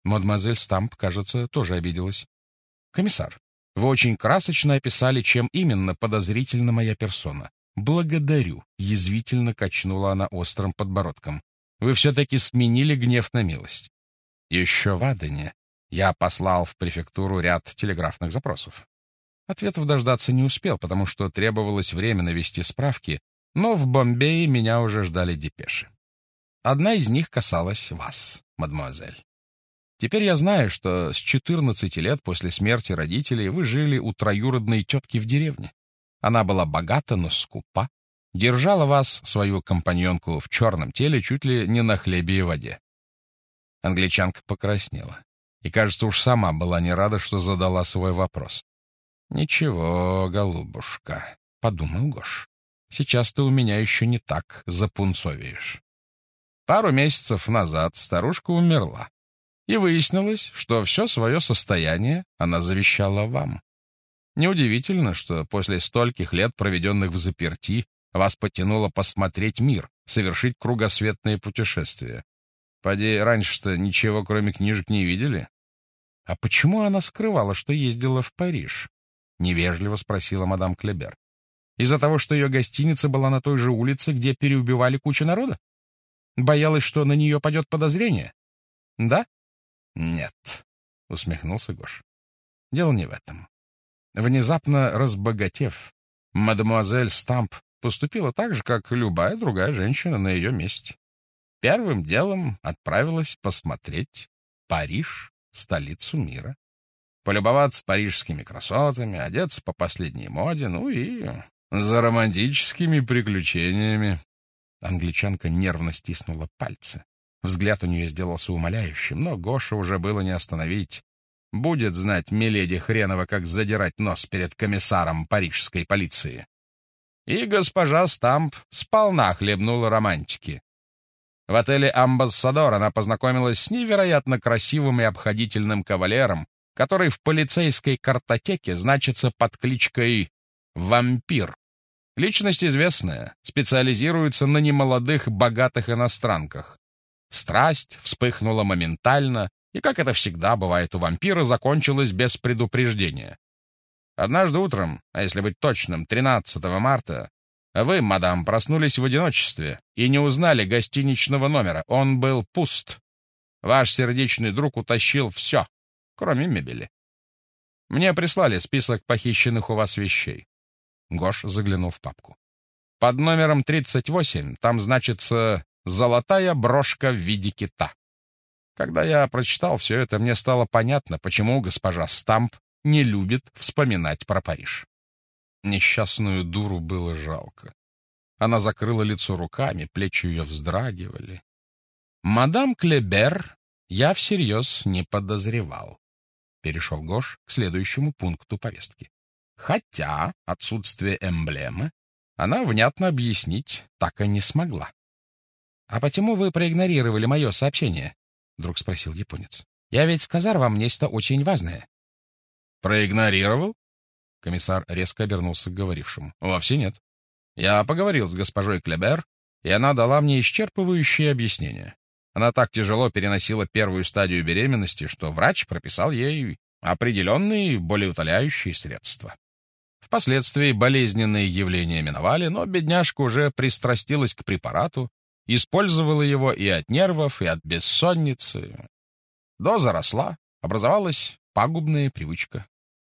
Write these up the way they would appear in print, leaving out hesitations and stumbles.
Мадемуазель Стамп, кажется, тоже обиделась. «Комиссар, вы очень красочно описали, чем именно подозрительна моя персона. Благодарю», — язвительно качнула она острым подбородком. «Вы все-таки сменили гнев на милость. Еще в Адене я послал в префектуру ряд телеграфных запросов. Ответов дождаться не успел, потому что требовалось время навести справки, но в Бомбее меня уже ждали депеши. Одна из них касалась вас, мадемуазель. Теперь я знаю, что с 14 лет после смерти родителей вы жили у троюродной тетки в деревне. Она была богата, но скупа, держала вас, свою компаньонку, в черном теле чуть ли не на хлебе и воде». Англичанка покраснела и, кажется, уж сама была не рада, что задала свой вопрос. «Ничего, голубушка», — подумал Гош, — «сейчас ты у меня еще не так запунцовеешь. Пару месяцев назад старушка умерла, и выяснилось, что все свое состояние она завещала вам. Неудивительно, что после стольких лет, проведенных в заперти, вас потянуло посмотреть мир, совершить кругосветное путешествие. Поди, раньше-то ничего, кроме книжек, не видели?» «А почему она скрывала, что ездила в Париж?» — невежливо спросила мадам Клебер. «Из-за того, что ее гостиница была на той же улице, где переубивали кучу народа? Боялась, что на нее падет подозрение? Да?» «Нет», — усмехнулся Гош. «Дело не в этом. Внезапно разбогатев, мадемуазель Стамп поступила так же, как любая другая женщина на ее месте. Первым делом отправилась посмотреть Париж, столицу мира, полюбоваться парижскими красотами, одеться по последней моде, ну и за романтическими приключениями». Англичанка нервно стиснула пальцы. Взгляд у нее сделался умоляющим, но Гоша уже было не остановить. Будет знать миледи хренова, как задирать нос перед комиссаром парижской полиции. И госпожа Стамп сполна хлебнула романтики. В отеле «Амбассадор» она познакомилась с невероятно красивым и обходительным кавалером, который в полицейской картотеке значится под кличкой «Вампир». Личность известная, специализируется на немолодых богатых иностранках. Страсть вспыхнула моментально, и, как это всегда бывает у вампира, закончилась без предупреждения. Однажды утром, а если быть точным, 13 марта, вы, мадам, проснулись в одиночестве и не узнали гостиничного номера. Он был пуст. Ваш сердечный друг утащил все, кроме мебели. Мне прислали список похищенных у вас вещей. Гош заглянул в папку. Под номером 38 там значится «Золотая брошка в виде кита». Когда я прочитал все это, мне стало понятно, почему госпожа Стамп не любит вспоминать про Париж. Несчастную дуру было жалко. Она закрыла лицо руками, плечи ее вздрагивали. «Мадам Клебер я всерьез не подозревал», — перешел Гош к следующему пункту повестки. «Хотя отсутствие эмблемы она внятно объяснить так и не смогла». «А почему вы проигнорировали мое сообщение?» — вдруг спросил японец. «Я ведь сказал вам нечто очень важное». «Проигнорировал?» Комиссар резко обернулся к говорившему. «Вовсе нет. Я поговорил с госпожой Клебер, и она дала мне исчерпывающее объяснение. Она так тяжело переносила первую стадию беременности, что врач прописал ей определенные болеутоляющие средства. Впоследствии болезненные явления миновали, но бедняжка уже пристрастилась к препарату, использовала его и от нервов, и от бессонницы. Доза росла, образовалась пагубная привычка.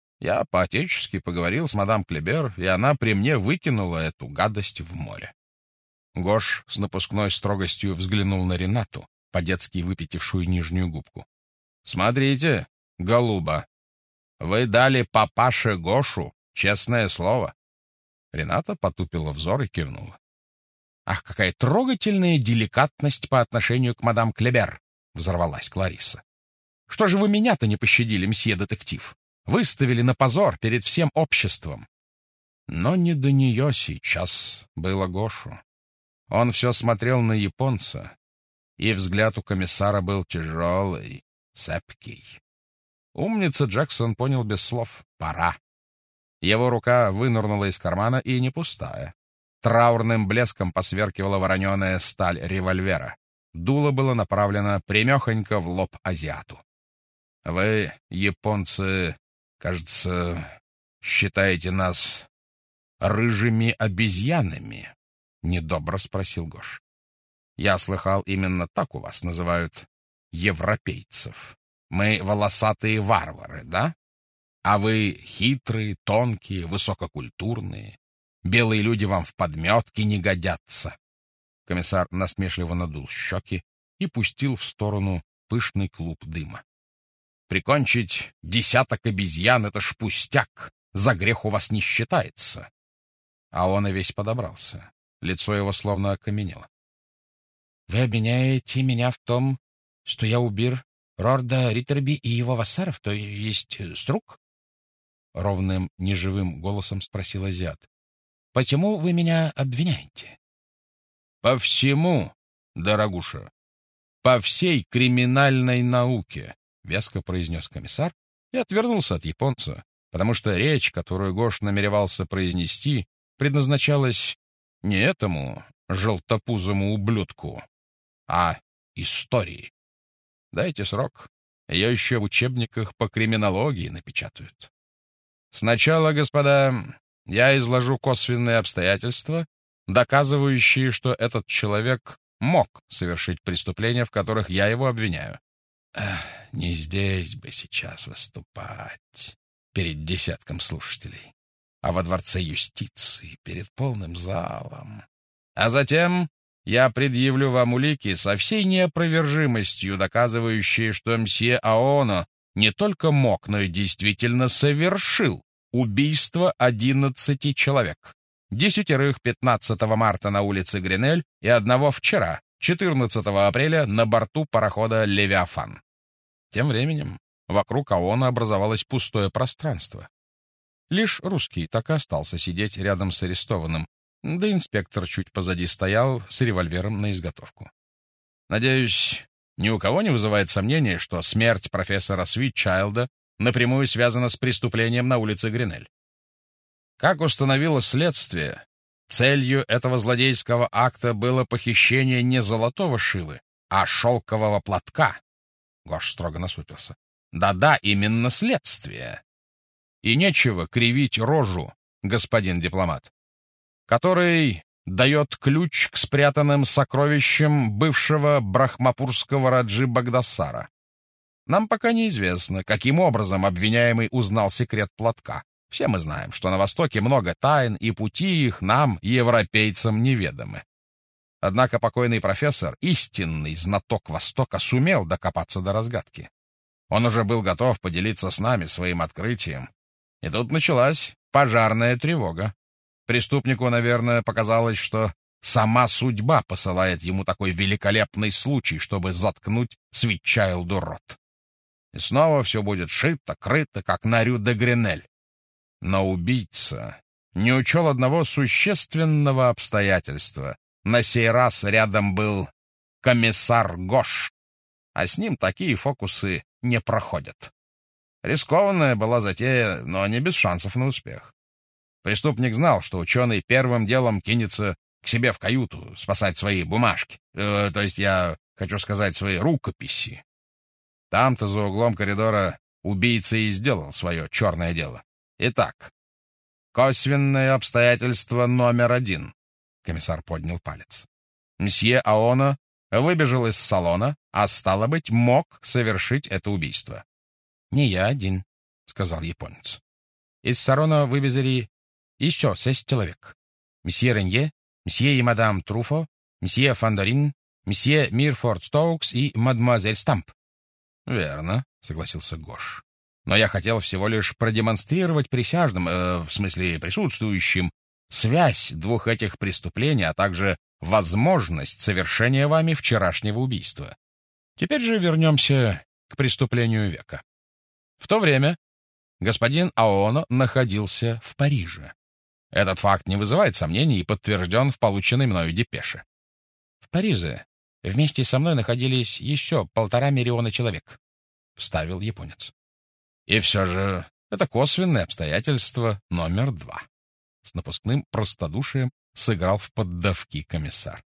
Я по-отечески поговорил с мадам Клебер, и она при мне выкинула эту гадость в море». Гош с напускной строгостью взглянул на Ренату, по-детски выпятившую нижнюю губку. «Смотрите, голуба, вы дали папаше Гошу честное слово». Рената потупила взор и кивнула. «Ах, какая трогательная деликатность по отношению к мадам Клебер!» — взорвалась Кларисса. «Что же вы меня-то не пощадили, мсье детектив? Выставили на позор перед всем обществом». Но не до нее сейчас было Гошу. Он все смотрел на японца, и взгляд у комиссара был тяжелый, цепкий. Умница Джексон понял без слов: пора. Его рука вынырнула из кармана, и не пустая. Траурным блеском посверкивала вороненая сталь револьвера. Дуло было направлено прямехонько в лоб азиату. Вы, японцы, кажется, считаете нас рыжими обезьянами? Недобро спросил Гош. Я слыхал, именно так у вас называют европейцев. Мы волосатые варвары, да? А вы хитрые, тонкие, высококультурные. Белые люди вам в подметке не годятся. Комиссар насмешливо надул щеки и пустил в сторону пышный клуб дыма. Прикончить 10 обезьян — это ж пустяк, за грех у вас не считается. А он и весь подобрался. Лицо его словно окаменело. — Вы обвиняете меня в том, что я убил Рорда Риттерби и его вассаров, то есть Струк? — ровным, неживым голосом спросил азиат. — Почему вы меня обвиняете? — По всему, дорогуша, по всей криминальной науке, — веско произнес комиссар и отвернулся от японца, потому что речь, которую Гош намеревался произнести, предназначалась не этому желтопузому ублюдку, а истории. Дайте срок, ее еще в учебниках по криминологии напечатают. Сначала, господа, я изложу косвенные обстоятельства, доказывающие, что этот человек мог совершить преступления, в которых я его обвиняю. Не здесь бы сейчас выступать перед десятком слушателей, а во дворце юстиции перед полным залом. А затем я предъявлю вам улики со всей неопровержимостью, доказывающие, что мсье Аоно не только мог, но и действительно совершил убийство 11 человек. 10 15 марта на улице Гринель и одного вчера, 14 апреля, на борту парохода «Левиафан». Тем временем вокруг Аоно образовалось пустое пространство. Лишь русский так и остался сидеть рядом с арестованным, да инспектор чуть позади стоял с револьвером на изготовку. Надеюсь, ни у кого не вызывает сомнения, что смерть профессора Свитчайлда напрямую связана с преступлением на улице Гринель. Как установило следствие, целью этого злодейского акта было похищение не золотого шивы, а шелкового платка. Гош строго насупился. Да-да, именно следствие. И нечего кривить рожу, господин дипломат, который дает ключ к спрятанным сокровищам бывшего брахмапурского раджи Багдасара. Нам пока неизвестно, каким образом обвиняемый узнал секрет платка. Все мы знаем, что на Востоке много тайн, и пути их нам, европейцам, неведомы. Однако покойный профессор, истинный знаток Востока, сумел докопаться до разгадки. Он уже был готов поделиться с нами своим открытием. И тут началась пожарная тревога. Преступнику, наверное, показалось, что сама судьба посылает ему такой великолепный случай, чтобы заткнуть Свитчайлду рот. И снова все будет шито, крыто, как на Рю-де-Гринель. Но убийца не учел одного существенного обстоятельства. На сей раз рядом был комиссар Гош, а с ним такие фокусы не проходят. Рискованная была затея, но не без шансов на успех. Преступник знал, что ученый первым делом кинется к себе в каюту спасать свои бумажки, то есть я хочу сказать свои рукописи. Там-то за углом коридора убийца и сделал свое черное дело. Итак, косвенное обстоятельство номер 1. Комиссар поднял палец. Мсье Аоно выбежал из салона, а стало быть, мог совершить это убийство. «Не я один», — сказал японец. «Из салона вывезли еще 6 человек. Мсье Ренье, мсье и мадам Труфо, мсье Фандорин, мсье Мирфорд Стоукс и мадемуазель Стамп». «Верно», — согласился Гош. «Но я хотел всего лишь продемонстрировать присяжным, в смысле присутствующим, связь двух этих преступлений, а также возможность совершения вами вчерашнего убийства. Теперь же вернемся к преступлению века. В то время господин Аоно находился в Париже. Этот факт не вызывает сомнений и подтвержден в полученной мною депеше. В Париже вместе со мной находились еще 1,5 миллиона человек, — вставил японец. И все же это косвенное обстоятельство номер 2. С напускным простодушием сыграл в поддавки комиссар.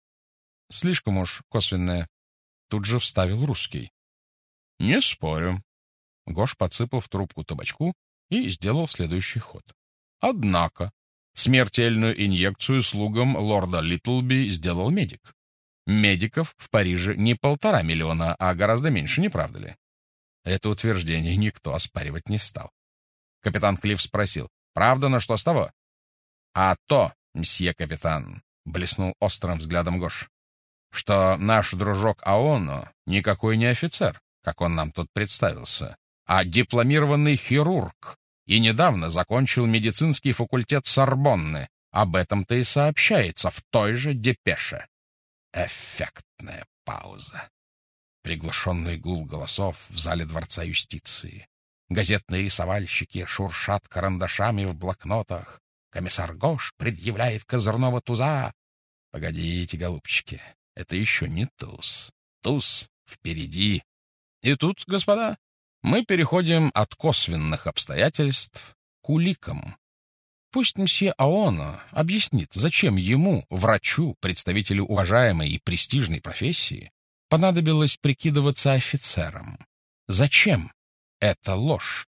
Слишком уж косвенное. Тут же вставил русский. Не спорю. Гош подсыпал в трубку табачку и сделал следующий ход. Однако смертельную инъекцию слугам лорда Литлби сделал медик. Медиков в Париже не 1,5 миллиона, а гораздо меньше, не правда ли? Это утверждение никто оспаривать не стал. Капитан Клифф спросил: «Правда, но что с того?» «А то, мсье капитан», — блеснул острым взглядом Гош, «что наш дружок Аоно никакой не офицер, как он нам тут представился, а дипломированный хирург, и недавно закончил медицинский факультет Сорбонны. Об этом-то и сообщается в той же депеше». Эффектная пауза. Приглушенный гул голосов в зале Дворца юстиции. Газетные рисовальщики шуршат карандашами в блокнотах. Комиссар Гош предъявляет козырного туза. Погодите, голубчики, это еще не туз. Туз впереди. И тут, господа, мы переходим от косвенных обстоятельств к уликам. Пусть мсье Аоно объяснит, зачем ему, врачу, представителю уважаемой и престижной профессии, понадобилось прикидываться офицером. Зачем? Это ложь.